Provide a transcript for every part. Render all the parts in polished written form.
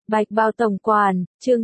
Bạch Bao Tổng Quản, chương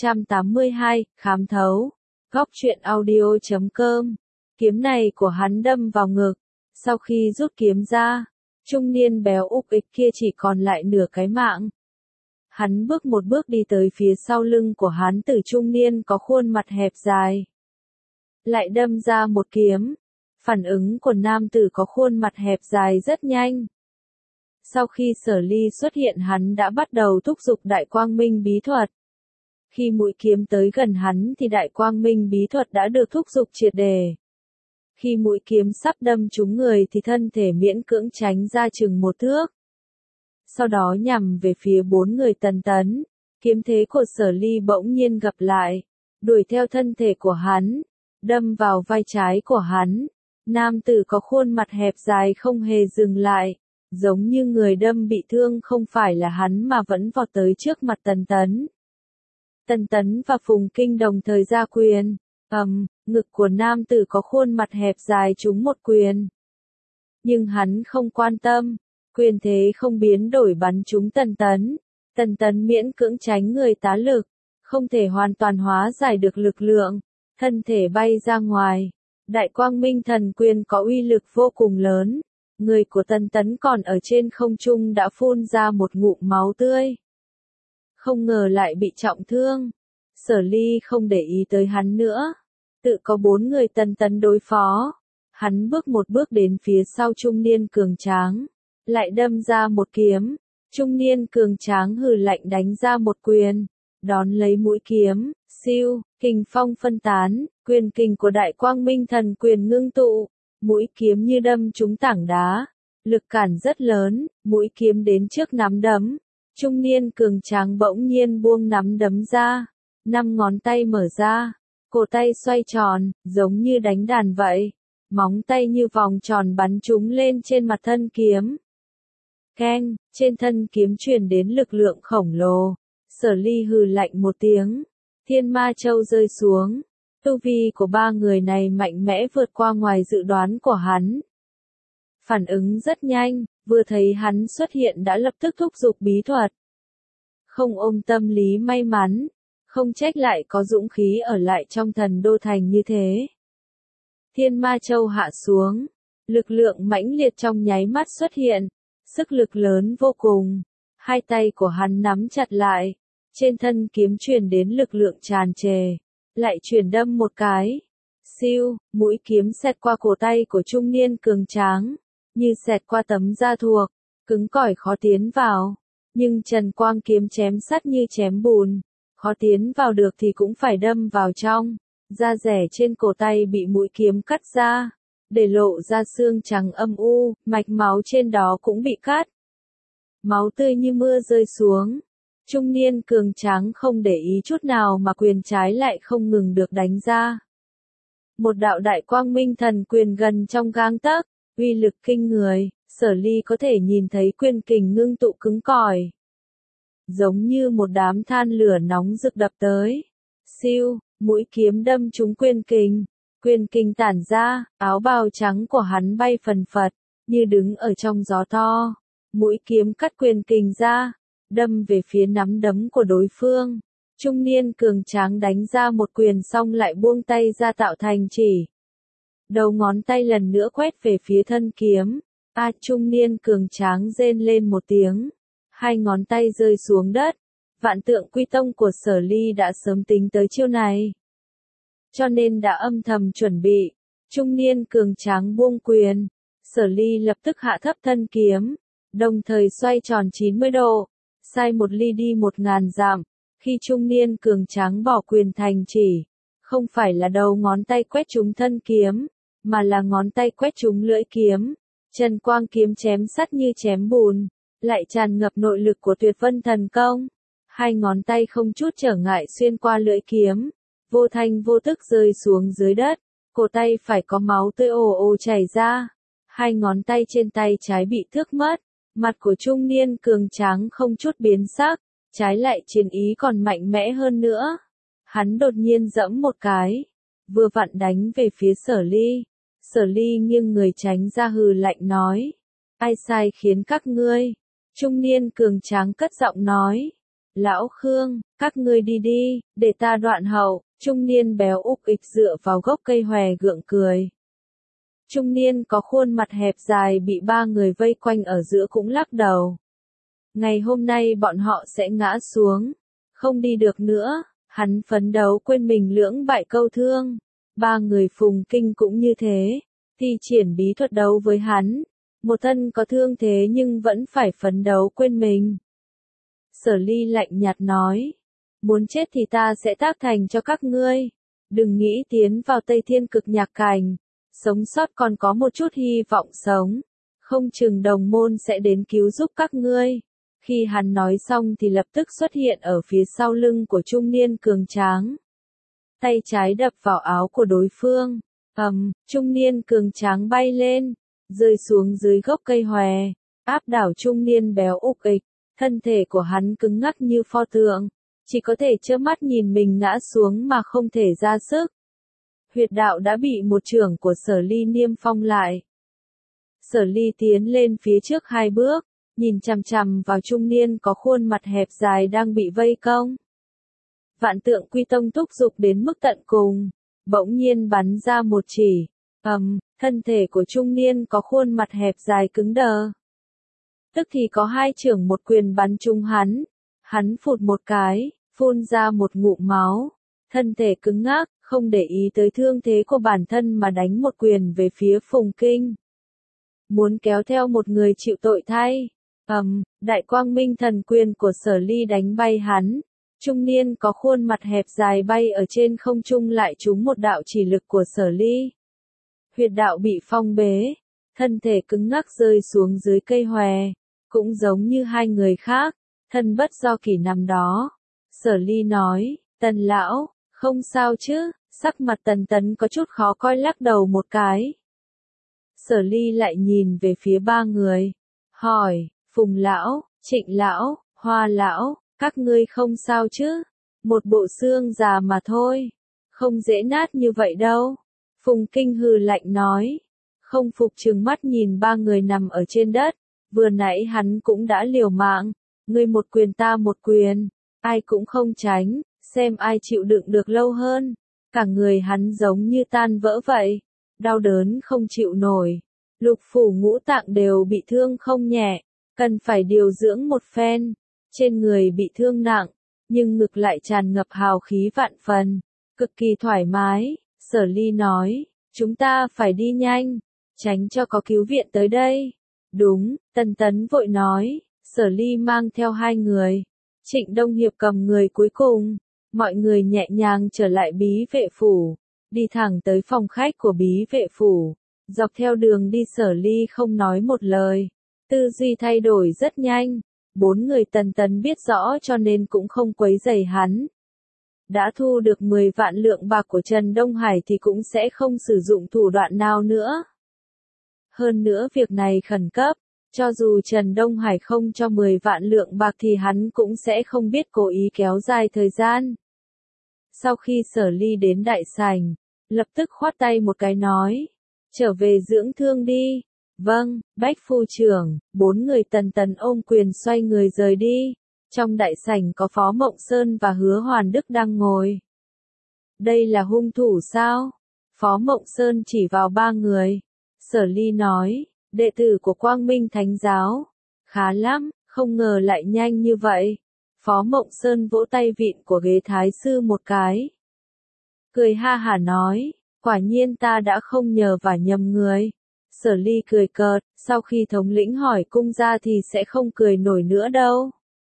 682, khám thấu. Góc truyện audio.com. Kiếm này của hắn đâm vào ngực. Sau khi rút kiếm ra, trung niên béo ục ịch kia chỉ còn lại nửa cái mạng. Hắn bước một bước đi tới phía sau lưng của hắn tử trung niên có khuôn mặt hẹp dài. Lại đâm ra một kiếm. Phản ứng của nam tử có khuôn mặt hẹp dài rất nhanh. Sau khi Sở Ly xuất hiện hắn đã bắt đầu thúc giục Đại Quang Minh bí thuật. Khi mũi kiếm tới gần hắn thì Đại Quang Minh bí thuật đã được thúc giục triệt đề. Khi mũi kiếm sắp đâm trúng người thì thân thể miễn cưỡng tránh ra chừng một thước. Sau đó nhằm về phía bốn người Tần Tấn, kiếm thế của Sở Ly bỗng nhiên gặp lại, đuổi theo thân thể của hắn, đâm vào vai trái của hắn. Nam tử có khuôn mặt hẹp dài không hề dừng lại. Giống như người đâm bị thương không phải là hắn mà vẫn vọt tới trước mặt Tần Tấn. Tần Tấn và Phùng Kinh đồng thời ra quyền, ngực của nam tử có khuôn mặt hẹp dài trúng một quyền. Nhưng hắn không quan tâm, quyền thế không biến đổi bắn trúng Tần Tấn. Tần Tấn miễn cưỡng tránh người tá lực, không thể hoàn toàn hóa giải được lực lượng, thân thể bay ra ngoài. Đại Quang Minh thần quyền có uy lực vô cùng lớn. Người của Tần Tấn còn ở trên không trung đã phun ra một ngụm máu tươi. Không ngờ lại bị trọng thương. Sở Ly không để ý tới hắn nữa. Tự có bốn người Tần Tấn đối phó. Hắn bước một bước đến phía sau trung niên cường tráng. Lại đâm ra một kiếm. Trung niên cường tráng hừ lạnh đánh ra một quyền. Đón lấy mũi kiếm, siêu, kình phong phân tán. Quyền kình của Đại Quang Minh thần quyền ngưng tụ. Mũi kiếm như đâm trúng tảng đá, lực cản rất lớn, mũi kiếm đến trước nắm đấm. Trung niên cường tráng bỗng nhiên buông nắm đấm ra, 5 ngón tay mở ra, cổ tay xoay tròn, giống như đánh đàn vậy. Móng tay như vòng tròn bắn trúng lên trên mặt thân kiếm. Keng, trên thân kiếm truyền đến lực lượng khổng lồ. Sở Ly hừ lạnh một tiếng, Thiên Ma Châu rơi xuống. Tu vi của ba người này mạnh mẽ vượt qua ngoài dự đoán của hắn. Phản ứng rất nhanh, vừa thấy hắn xuất hiện đã lập tức thúc giục bí thuật. Không ôm tâm lý may mắn, không trách lại có dũng khí ở lại trong Thần Đô Thành như thế. Thiên Ma Châu hạ xuống, lực lượng mãnh liệt trong nháy mắt xuất hiện, sức lực lớn vô cùng. Hai tay của hắn nắm chặt lại, trên thân kiếm truyền đến lực lượng tràn trề. Lại chuyển đâm một cái. Siêu, mũi kiếm xẹt qua cổ tay của trung niên cường tráng, như xẹt qua tấm da thuộc, cứng cỏi khó tiến vào. Nhưng Trần Quang kiếm chém sắt như chém bùn, khó tiến vào được thì cũng phải đâm vào trong. Da rẻ trên cổ tay bị mũi kiếm cắt ra, để lộ ra xương trắng âm u, mạch máu trên đó cũng bị cắt. Máu tươi như mưa rơi xuống. Trung niên cường tráng không để ý chút nào mà quyền trái lại không ngừng được đánh ra. Một đạo Đại Quang Minh thần quyền gần trong gang tấc, uy lực kinh người, Sở Ly có thể nhìn thấy quyền kình ngưng tụ cứng cỏi. Giống như một đám than lửa nóng rực đập tới. Siêu, mũi kiếm đâm trúng quyền kình tản ra, áo bào trắng của hắn bay phần phật, như đứng ở trong gió to. Mũi kiếm cắt quyền kình ra, đâm về phía nắm đấm của đối phương. Trung niên cường tráng đánh ra một quyền xong lại buông tay ra tạo thành chỉ. Đầu ngón tay lần nữa quét về phía thân kiếm. Trung niên cường tráng rên lên một tiếng. Hai ngón tay rơi xuống đất. Vạn Tượng Quy Tông của Sở Ly đã sớm tính tới chiêu này. Cho nên đã âm thầm chuẩn bị. Trung niên cường tráng buông quyền. Sở Ly lập tức hạ thấp thân kiếm. Đồng thời xoay tròn 90 độ. Sai một ly đi 1000 dặm, khi trung niên cường tráng bỏ quyền thành chỉ, không phải là đầu ngón tay quét trúng thân kiếm, mà là ngón tay quét trúng lưỡi kiếm. Trần Quang kiếm chém sắt như chém bùn, lại tràn ngập nội lực của Tuyệt Vân thần công. Hai ngón tay không chút trở ngại xuyên qua lưỡi kiếm, vô thanh vô tức rơi xuống dưới đất, cổ tay phải có máu tươi ồ ồ chảy ra. Hai ngón tay trên tay trái bị thước mất. Mặt của trung niên cường tráng không chút biến sắc, trái lại chiến ý còn mạnh mẽ hơn nữa. Hắn đột nhiên giẫm một cái, vừa vặn đánh về phía Sở Ly. Sở Ly nghiêng người tránh ra hừ lạnh nói. Ai sai khiến các ngươi? Trung niên cường tráng cất giọng nói. Lão Khương, các ngươi đi đi, để ta đoạn hậu, trung niên béo úc ịch dựa vào gốc cây hòe gượng cười. Trung niên có khuôn mặt hẹp dài bị ba người vây quanh ở giữa cũng lắc đầu. Ngày hôm nay bọn họ sẽ ngã xuống, không đi được nữa, hắn phấn đấu quên mình lưỡng bại câu thương. Ba người Phùng Kinh cũng như thế, thi triển bí thuật đấu với hắn. Một thân có thương thế nhưng vẫn phải phấn đấu quên mình. Sở Ly lạnh nhạt nói, muốn chết thì ta sẽ tác thành cho các ngươi. Đừng nghĩ tiến vào Tây Thiên Cực Nhạc Cảnh, sống sót còn có một chút hy vọng sống. Không chừng đồng môn sẽ đến cứu giúp các ngươi. Khi hắn nói xong thì lập tức xuất hiện ở phía sau lưng của trung niên cường tráng. Tay trái đập vào áo của đối phương. Trung niên cường tráng bay lên, rơi xuống dưới gốc cây hòe, áp đảo trung niên béo ục ịch. Thân thể của hắn cứng ngắc như pho tượng, chỉ có thể trơ mắt nhìn mình ngã xuống mà không thể ra sức. Huyệt đạo đã bị một chưởng của Sở Ly niêm phong lại. Sở Ly tiến lên phía trước 2 bước, nhìn chằm chằm vào trung niên có khuôn mặt hẹp dài đang bị vây công. Vạn Tượng Quy Tông thúc giục đến mức tận cùng, bỗng nhiên bắn ra một chỉ. Thân thể của trung niên có khuôn mặt hẹp dài cứng đờ. Tức thì có 2 chưởng một quyền bắn trúng hắn. Hắn phụt một cái, phun ra một ngụm máu. Thân thể cứng ngắc, không để ý tới thương thế của bản thân mà đánh một quyền về phía Phùng Kinh. Muốn kéo theo một người chịu tội thay. Đại quang minh thần quyền của Sở Ly đánh bay hắn. Trung niên có khuôn mặt hẹp dài bay ở trên không trung lại trúng một đạo chỉ lực của Sở Ly. Huyệt đạo bị phong bế, thân thể cứng ngắc rơi xuống dưới cây hòe, cũng giống như 2 người khác, thân bất do kỷ nằm đó. Sở Ly nói, Tần lão, không sao chứ, sắc mặt Tần Tấn có chút khó coi lắc đầu một cái. Sở Ly lại nhìn về phía 3 người, hỏi, Phùng lão, Trịnh lão, Hoa lão, các ngươi không sao chứ? Một bộ xương già mà thôi, không dễ nát như vậy đâu. Phùng Kinh hừ lạnh nói, không phục trừng mắt nhìn 3 người nằm ở trên đất, vừa nãy hắn cũng đã liều mạng, ngươi một quyền ta một quyền, ai cũng không tránh, xem ai chịu đựng được lâu hơn. Cả người hắn giống như tan vỡ vậy, đau đớn không chịu nổi, lục phủ ngũ tạng đều bị thương không nhẹ, cần phải điều dưỡng một phen. Trên người bị thương nặng, nhưng ngực lại tràn ngập hào khí vạn phần, cực kỳ thoải mái. Sở Ly nói, chúng ta phải đi nhanh, tránh cho có cứu viện tới đây. Đúng, Tần Tấn vội nói, Sở Ly mang theo 2 người. Trịnh Đông Hiệp cầm người cuối cùng, mọi người nhẹ nhàng trở lại bí vệ phủ, đi thẳng tới phòng khách của bí vệ phủ. Dọc theo đường đi Sở Ly không nói một lời, tư duy thay đổi rất nhanh. 4 người Tần Tấn biết rõ cho nên cũng không quấy rầy hắn. Đã thu được 10 vạn lượng bạc của Trần Đông Hải thì cũng sẽ không sử dụng thủ đoạn nào nữa. Hơn nữa việc này khẩn cấp, cho dù Trần Đông Hải không cho 10 vạn lượng bạc thì hắn cũng sẽ không biết cố ý kéo dài thời gian. Sau khi Sở Ly đến đại sảnh, lập tức khoát tay một cái nói, trở về dưỡng thương đi. Vâng, Bách phu trưởng. 4 người Tần Tấn ôm quyền xoay người rời đi. Trong đại sảnh có Phó Mộng Sơn và Hứa Hoàn Đức đang ngồi. Đây là hung thủ sao? Phó Mộng Sơn chỉ vào 3 người. Sở Ly nói, đệ tử của Quang Minh Thánh Giáo. Khá lắm, không ngờ lại nhanh như vậy. Phó Mộng Sơn vỗ tay vịn của ghế thái sư một cái. Cười ha hả nói, quả nhiên ta đã không nhờ và nhầm người. Sở Ly cười cợt, sau khi thống lĩnh hỏi cung ra thì sẽ không cười nổi nữa đâu.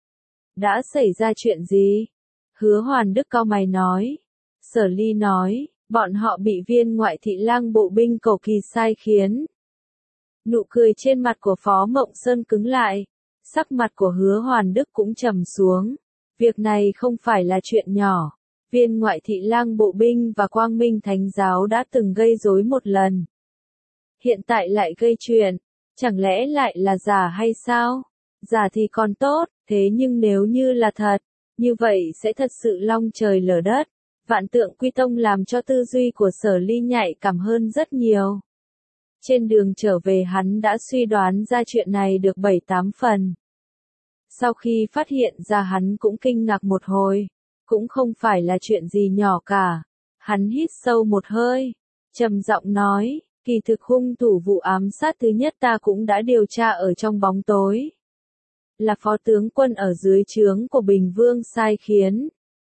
Đã xảy ra chuyện gì? Hứa Hoàn Đức cau mày nói. Sở Ly nói, bọn họ bị viên ngoại thị lang bộ binh cầu kỳ sai khiến. Nụ cười trên mặt của Phó Mộng Sơn cứng lại, sắc mặt của Hứa Hoàn Đức cũng trầm xuống. Việc này không phải là chuyện nhỏ. Viên ngoại thị lang bộ binh và Quang Minh Thánh Giáo đã từng gây rối một lần. Hiện tại lại gây chuyện, chẳng lẽ lại là giả hay sao? Giả thì còn tốt, thế nhưng nếu như là thật, như vậy sẽ thật sự long trời lở đất. Vạn Tượng Quy Tông làm cho tư duy của Sở Ly nhạy cảm hơn rất nhiều. Trên đường trở về hắn đã suy đoán ra chuyện này được 7-8 phần. Sau khi phát hiện ra hắn cũng kinh ngạc một hồi, cũng không phải là chuyện gì nhỏ cả. Hắn hít sâu một hơi, trầm giọng nói, kỳ thực hung thủ vụ ám sát thứ nhất ta cũng đã điều tra ở trong bóng tối. Là phó tướng quân ở dưới trướng của Bình Vương sai khiến.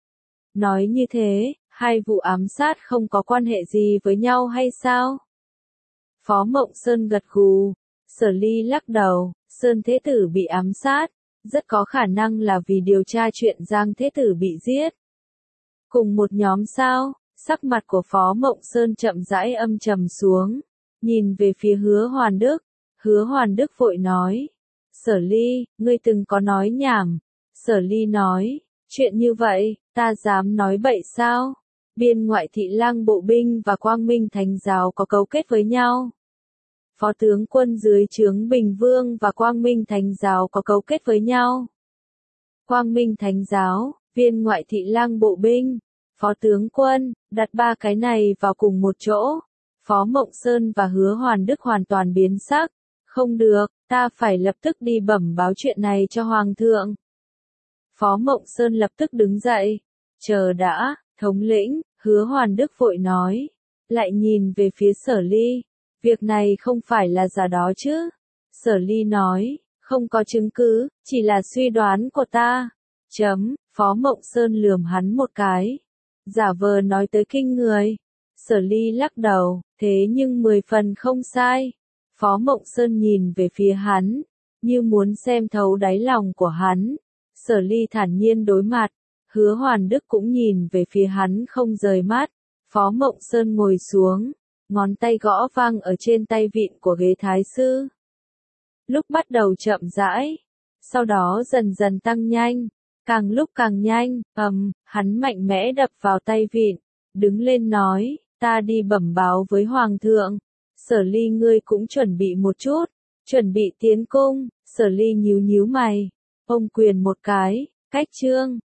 Nói như thế, hai vụ ám sát không có quan hệ gì với nhau hay sao? Phó Mộng Sơn gật gù, Sở Ly lắc đầu, Sơn Thế Tử bị ám sát, rất có khả năng là vì điều tra chuyện Giang Thế Tử bị giết. Cùng một nhóm sao? Sắc mặt của Phó Mộng Sơn chậm rãi âm trầm xuống, nhìn về phía Hứa Hoàn Đức. Hứa Hoàn Đức vội nói, Sở Ly, ngươi từng có nói nhảm. Sở Ly nói, chuyện như vậy, ta dám nói bậy sao? Biên Ngoại Thị Lang bộ binh và Quang Minh Thánh giáo có cấu kết với nhau. Phó tướng quân dưới trướng Bình Vương và Quang Minh Thánh giáo có cấu kết với nhau. Quang Minh Thánh giáo, Viên Ngoại Thị Lang bộ binh, Phó tướng quân, đặt ba cái này vào cùng một chỗ. Phó Mộng Sơn và Hứa Hoàn Đức hoàn toàn biến sắc. Không được, ta phải lập tức đi bẩm báo chuyện này cho Hoàng thượng. Phó Mộng Sơn lập tức đứng dậy. Chờ đã, thống lĩnh, Hứa Hoàn Đức vội nói. Lại nhìn về phía Sở Ly. Việc này không phải là giả đó chứ. Sở Ly nói, không có chứng cứ, chỉ là suy đoán của ta. Phó Mộng Sơn lườm hắn một cái. Giả vờ nói tới kinh người. Sở Ly lắc đầu, thế nhưng 10 phần không sai. Phó Mộng Sơn nhìn về phía hắn, như muốn xem thấu đáy lòng của hắn. Sở Ly thản nhiên đối mặt, Hứa Hoàn Đức cũng nhìn về phía hắn không rời mắt. Phó Mộng Sơn ngồi xuống, ngón tay gõ vang ở trên tay vịn của ghế thái sư. Lúc bắt đầu chậm rãi, sau đó dần dần tăng nhanh, càng lúc càng nhanh, hắn mạnh mẽ đập vào tay vịn, đứng lên nói, ta đi bẩm báo với Hoàng thượng. Sở Ly ngươi cũng chuẩn bị một chút, chuẩn bị tiến cung. Sở Ly nhíu nhíu mày, ôm quyền một cái, cách trương.